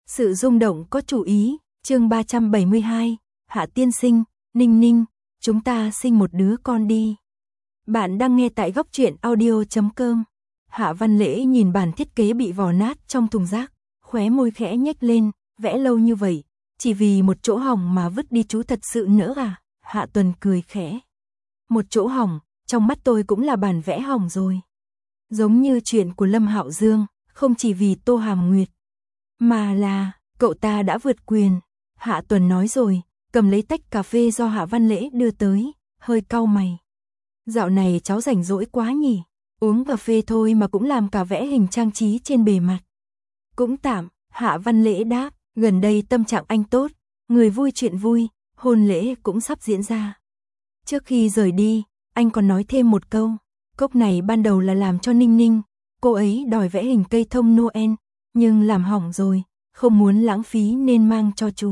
Sự rung động có chủ ý, chương 372, Hạ tiên sinh, Ninh Ninh, chúng ta sinh một đứa con đi. Bạn đang nghe tại góc truyện audio.com. Hạ Văn Lễ nhìn bản thiết kế bị vò nát trong thùng rác, khóe môi khẽ nhếch lên, vẽ lâu như vậy, chỉ vì một chỗ hỏng mà vứt đi chú thật sự nỡ à? Hạ Tuần cười khẽ. Một chỗ hỏng, trong mắt tôi cũng là bản vẽ hỏng rồi. Giống như chuyện của Lâm Hạo Dương, không chỉ vì Tô Hàm Nguyệt, mà là, cậu ta đã vượt quyền. Hạ Tuần nói rồi, cầm lấy tách cà phê do Hạ Văn Lễ đưa tới, hơi cau mày. Dạo này cháu rảnh rỗi quá nhỉ, uống cà phê thôi mà cũng làm cả vẽ hình trang trí trên bề mặt. Cũng tạm, Hạ Văn Lễ đáp, gần đây tâm trạng anh tốt, người vui chuyện vui, hôn lễ cũng sắp diễn ra. Trước khi rời đi, anh còn nói thêm một câu, cốc này ban đầu là làm cho Ninh Ninh, cô ấy đòi vẽ hình cây thông Noel, nhưng làm hỏng rồi, không muốn lãng phí nên mang cho chú.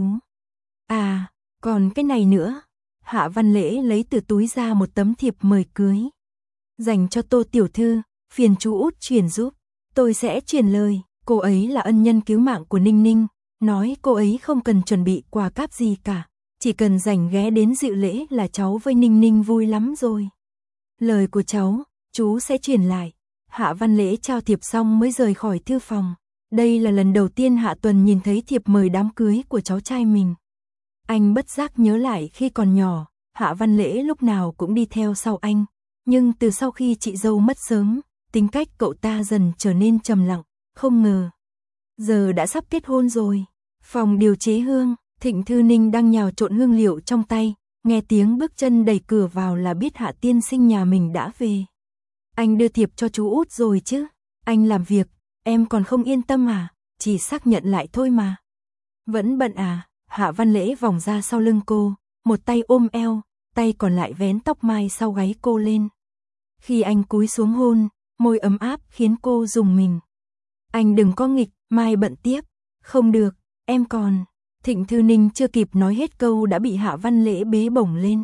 À, còn cái này nữa. Hạ Văn Lễ lấy từ túi ra một tấm thiệp mời cưới. Dành cho Tô tiểu thư, phiền chú Út chuyển giúp. Tôi sẽ truyền lời, cô ấy là ân nhân cứu mạng của Ninh Ninh, nói cô ấy không cần chuẩn bị quà cáp gì cả, chỉ cần rảnh ghé đến dự lễ là cháu với Ninh Ninh vui lắm rồi. Lời của cháu, chú sẽ truyền lại. Hạ Văn Lễ trao thiệp xong mới rời khỏi thư phòng. Đây là lần đầu tiên Hạ Tuần nhìn thấy thiệp mời đám cưới của cháu trai mình. Anh bất giác nhớ lại khi còn nhỏ, Hạ Văn Lễ lúc nào cũng đi theo sau anh. Nhưng từ sau khi chị dâu mất sớm, tính cách cậu ta dần trở nên trầm lặng, không ngờ. Giờ đã sắp kết hôn rồi. Phòng điều chế hương, Thịnh Thư Ninh đang nhào trộn hương liệu trong tay, nghe tiếng bước chân đẩy cửa vào là biết Hạ tiên sinh nhà mình đã về. Anh đưa thiệp cho chú Út rồi chứ? Anh làm việc, em còn không yên tâm à? Chỉ xác nhận lại thôi mà. Vẫn bận à? Hạ Văn Lễ vòng ra sau lưng cô, một tay ôm eo, tay còn lại vén tóc mai sau gáy cô lên. Khi anh cúi xuống hôn, môi ấm áp khiến cô rùng mình. Anh đừng có nghịch, mai bận tiếp. Không được, em còn. Thịnh Thư Ninh chưa kịp nói hết câu đã bị Hạ Văn Lễ bế bổng lên.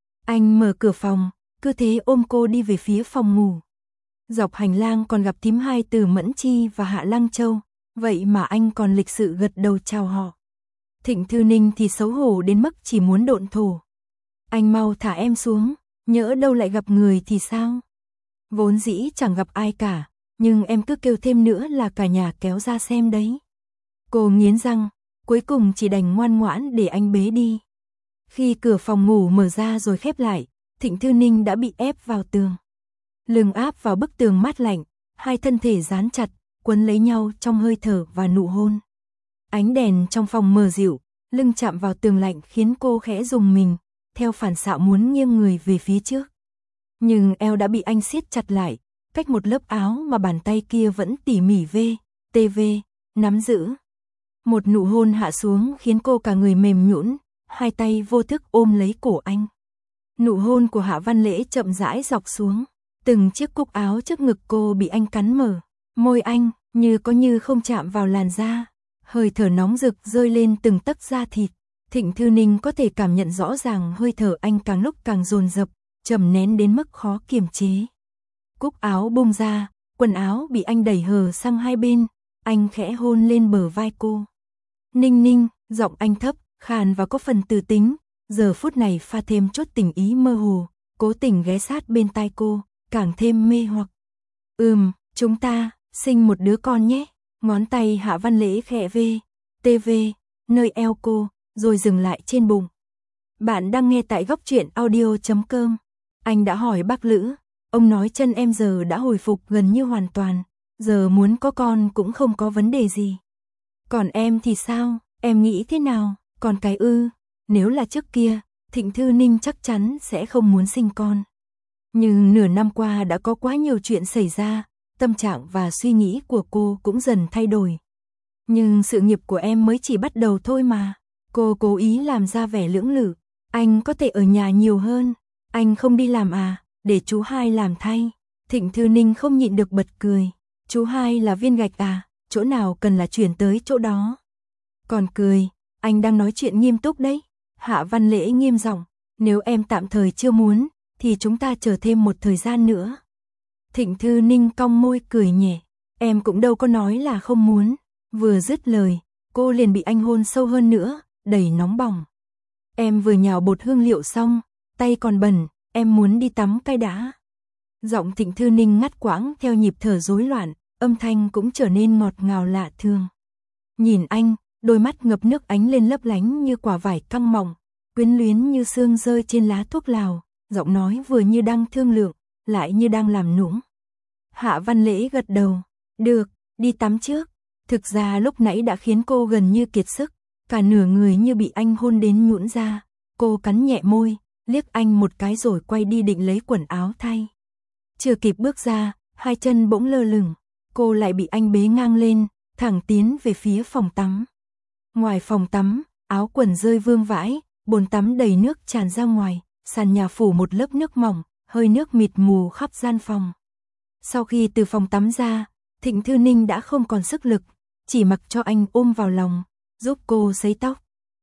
Anh mở cửa phòng, cứ thế ôm cô đi về phía phòng ngủ. Dọc hành lang còn gặp thím hai từ Mẫn Chi và Hạ Lăng Châu, vậy mà anh còn lịch sự gật đầu chào họ. Thịnh Thư Ninh thì xấu hổ đến mức chỉ muốn độn thổ. Anh mau thả em xuống, nhỡ đâu lại gặp người thì sao? Vốn dĩ chẳng gặp ai cả, nhưng em cứ kêu thêm nữa là cả nhà kéo ra xem đấy. Cô nghiến răng, cuối cùng chỉ đành ngoan ngoãn để anh bế đi. Khi cửa phòng ngủ mở ra rồi khép lại, Thịnh Thư Ninh đã bị ép vào tường. Lưng áp vào bức tường mát lạnh, hai thân thể dán chặt, quấn lấy nhau trong hơi thở và nụ hôn. Ánh đèn trong phòng mờ dịu, lưng chạm vào tường lạnh khiến cô khẽ rùng mình, theo phản xạ muốn nghiêng người về phía trước. Nhưng eo đã bị anh siết chặt lại, cách một lớp áo mà bàn tay kia vẫn tỉ mỉ nắm giữ. Một nụ hôn hạ xuống khiến cô cả người mềm nhũn, hai tay vô thức ôm lấy cổ anh. Nụ hôn của Hạ Văn Lễ chậm rãi dọc xuống, từng chiếc cúc áo trước ngực cô bị anh cắn mở, môi anh như có như không chạm vào làn da, hơi thở nóng rực rơi lên từng tấc da thịt. Thịnh Thư Ninh có thể cảm nhận rõ ràng hơi thở anh càng lúc càng dồn dập, trầm nén đến mức khó kiềm chế. Cúc áo bung ra, quần áo bị anh đẩy hở sang hai bên, anh khẽ hôn lên bờ vai cô. Ninh Ninh, giọng anh thấp, khàn và có phần từ tính, giờ phút này pha thêm chút tình ý mơ hồ, cố tình ghé sát bên tai cô, càng thêm mê hoặc. Chúng ta, sinh một đứa con nhé. Ngón tay Hạ Văn Lễ khẽ nơi eo cô, rồi dừng lại trên bụng. Bạn đang nghe tại góc truyện audio.com. Anh đã hỏi bác Lữ, ông nói chân em giờ đã hồi phục gần như hoàn toàn, giờ muốn có con cũng không có vấn đề gì. Còn em thì sao, em nghĩ thế nào, còn cái nếu là trước kia, Thịnh Thư Ninh chắc chắn sẽ không muốn sinh con. Nhưng nửa năm qua đã có quá nhiều chuyện xảy ra, tâm trạng và suy nghĩ của cô cũng dần thay đổi. Nhưng sự nghiệp của em mới chỉ bắt đầu thôi mà. Cô cố ý làm ra vẻ lưỡng lự. Anh có thể ở nhà nhiều hơn. Anh không đi làm à, để chú hai làm thay. Thịnh Thư Ninh không nhịn được bật cười. Chú hai là viên gạch à, chỗ nào cần là chuyển tới chỗ đó. Còn cười, anh đang nói chuyện nghiêm túc đấy. Hạ Văn Lễ nghiêm giọng, nếu em tạm thời chưa muốn, thì chúng ta chờ thêm một thời gian nữa. Thịnh Thư Ninh cong môi cười nhẹ, em cũng đâu có nói là không muốn. Vừa dứt lời, cô liền bị anh hôn sâu hơn nữa, đầy nóng bỏng. Em vừa nhào bột hương liệu xong, tay còn bẩn, em muốn đi tắm cái đã. Giọng Thịnh Thư Ninh ngắt quãng theo nhịp thở rối loạn, âm thanh cũng trở nên ngọt ngào lạ thường. Nhìn anh, đôi mắt ngập nước ánh lên lấp lánh như quả vải căng mỏng, quyến luyến như sương rơi trên lá thuốc lào, giọng nói vừa như đang thương lượng, lại như đang làm nũng. Hạ Văn Lễ gật đầu, được, đi tắm trước. Thực ra lúc nãy đã khiến cô gần như kiệt sức, cả nửa người như bị anh hôn đến nhũn ra. Cô cắn nhẹ môi, liếc anh một cái rồi quay đi định lấy quần áo thay. Chưa kịp bước ra, hai chân bỗng lơ lửng, cô lại bị anh bế ngang lên, thẳng tiến về phía phòng tắm. Ngoài phòng tắm, áo quần rơi vương vãi, bồn tắm đầy nước tràn ra ngoài, sàn nhà phủ một lớp nước mỏng, hơi nước mịt mù khắp gian phòng. Sau khi từ phòng tắm ra, Thịnh Thư Ninh đã không còn sức lực, chỉ mặc cho anh ôm vào lòng, giúp cô sấy tóc.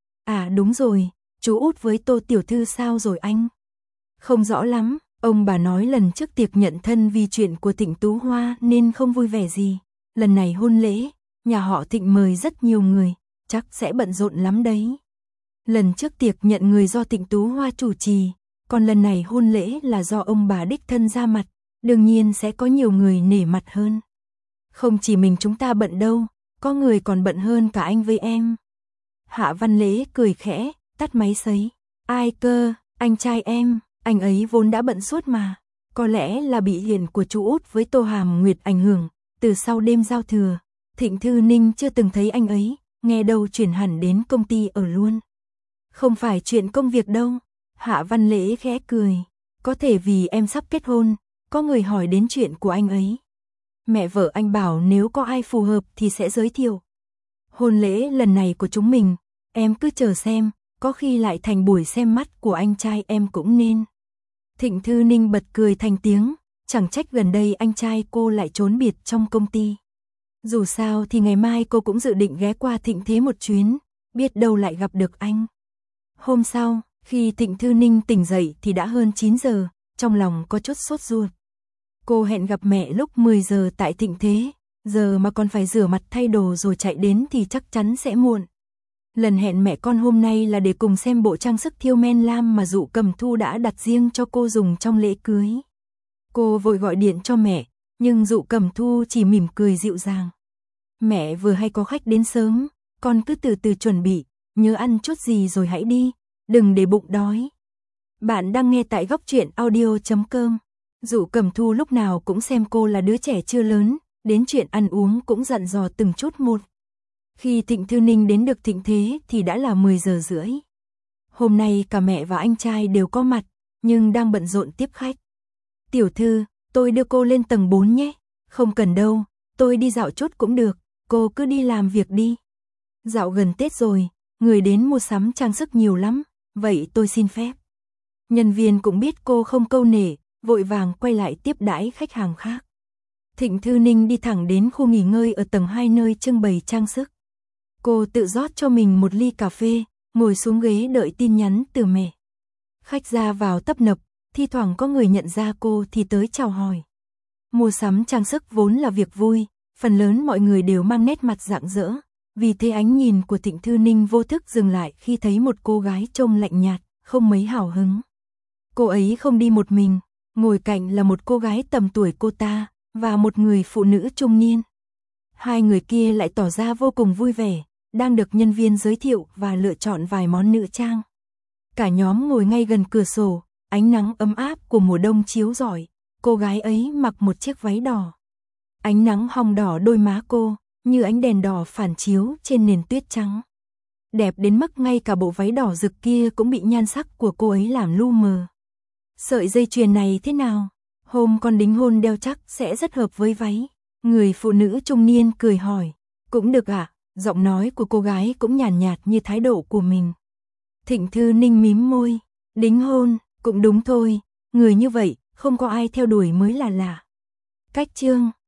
À đúng rồi, chú út với Tô tiểu thư sao rồi anh? Không rõ lắm, ông bà nói lần trước tiệc nhận thân vì chuyện của Thịnh Tú Hoa nên không vui vẻ gì. Lần này hôn lễ, nhà họ Thịnh mời rất nhiều người, chắc sẽ bận rộn lắm đấy. Lần trước tiệc nhận người do Thịnh Tú Hoa chủ trì, còn lần này hôn lễ là do ông bà đích thân ra mặt, đương nhiên sẽ có nhiều người nể mặt hơn. Không chỉ mình chúng ta bận đâu, có người còn bận hơn cả anh với em. Hạ Văn Lễ cười khẽ, tắt máy sấy. Ai cơ, anh trai em, anh ấy vốn đã bận suốt mà. Có lẽ là bị hiền của chú út với Tô Hàm Nguyệt ảnh hưởng, từ sau đêm giao thừa, Thịnh Thư Ninh chưa từng thấy anh ấy, nghe đâu chuyển hẳn đến công ty ở luôn. Không phải chuyện công việc đâu, Hạ Văn Lễ khẽ cười, có thể vì em sắp kết hôn, có người hỏi đến chuyện của anh ấy. Mẹ vợ anh bảo nếu có ai phù hợp thì sẽ giới thiệu. Hôn lễ lần này của chúng mình, em cứ chờ xem, có khi lại thành buổi xem mắt của anh trai em cũng nên. Thịnh Thư Ninh bật cười thành tiếng, chẳng trách gần đây anh trai cô lại trốn biệt trong công ty. Dù sao thì ngày mai cô cũng dự định ghé qua Thịnh Thế một chuyến, biết đâu lại gặp được anh. Hôm sau, khi Thịnh Thư Ninh tỉnh dậy thì đã hơn 9 giờ, trong lòng có chút sốt ruột. Cô hẹn gặp mẹ lúc 10 giờ tại Thịnh Thế, giờ mà còn phải rửa mặt thay đồ rồi chạy đến thì chắc chắn sẽ muộn. Lần hẹn mẹ con hôm nay là để cùng xem bộ trang sức thiêu men lam mà Dụ Cẩm Thu đã đặt riêng cho cô dùng trong lễ cưới. Cô vội gọi điện cho mẹ, nhưng Dụ Cẩm Thu chỉ mỉm cười dịu dàng. Mẹ vừa hay có khách đến sớm, con cứ từ từ chuẩn bị, nhớ ăn chút gì rồi hãy đi, đừng để bụng đói. Bạn đang nghe tại Góc Truyện Audio.com. Dụ Cẩm Thu lúc nào cũng xem cô là đứa trẻ chưa lớn, đến chuyện ăn uống cũng dặn dò từng chút một. Khi Thịnh Thư Ninh đến được Thịnh Thế thì đã là 10 giờ rưỡi. Hôm nay cả mẹ và anh trai đều có mặt, nhưng đang bận rộn tiếp khách. Tiểu thư, tôi đưa cô lên tầng 4 nhé. Không cần đâu, tôi đi dạo chút cũng được, cô cứ đi làm việc đi. Dạo gần Tết rồi, người đến mua sắm trang sức nhiều lắm, vậy tôi xin phép. Nhân viên cũng biết cô không câu nệ, vội vàng quay lại tiếp đãi khách hàng khác. Thịnh Thư Ninh đi thẳng đến khu nghỉ ngơi ở tầng 2 nơi trưng bày trang sức. Cô tự rót cho mình một ly cà phê, ngồi xuống ghế đợi tin nhắn từ mẹ. Khách ra vào tấp nập, thi thoảng có người nhận ra cô thì tới chào hỏi. Mua sắm trang sức vốn là việc vui, phần lớn mọi người đều mang nét mặt rạng rỡ. Vì thế ánh nhìn của Thịnh Thư Ninh vô thức dừng lại khi thấy một cô gái trông lạnh nhạt, không mấy hào hứng. Cô ấy không đi một mình, ngồi cạnh là một cô gái tầm tuổi cô ta, và một người phụ nữ trung niên. Hai người kia lại tỏ ra vô cùng vui vẻ, đang được nhân viên giới thiệu và lựa chọn vài món nữ trang. Cả nhóm ngồi ngay gần cửa sổ, ánh nắng ấm áp của mùa đông chiếu rọi, cô gái ấy mặc một chiếc váy đỏ. Ánh nắng hồng đỏ đôi má cô, như ánh đèn đỏ phản chiếu trên nền tuyết trắng. Đẹp đến mức ngay cả bộ váy đỏ rực kia cũng bị nhan sắc của cô ấy làm lu mờ. Sợi dây chuyền này thế nào? Hôm con đính hôn đeo chắc sẽ rất hợp với váy. Người phụ nữ trung niên cười hỏi. Cũng được ạ, giọng nói của cô gái cũng nhàn nhạt như thái độ của mình. Thịnh Thư Ninh mím môi. Đính hôn, cũng đúng thôi, người như vậy, không có ai theo đuổi mới là lạ. Cách chương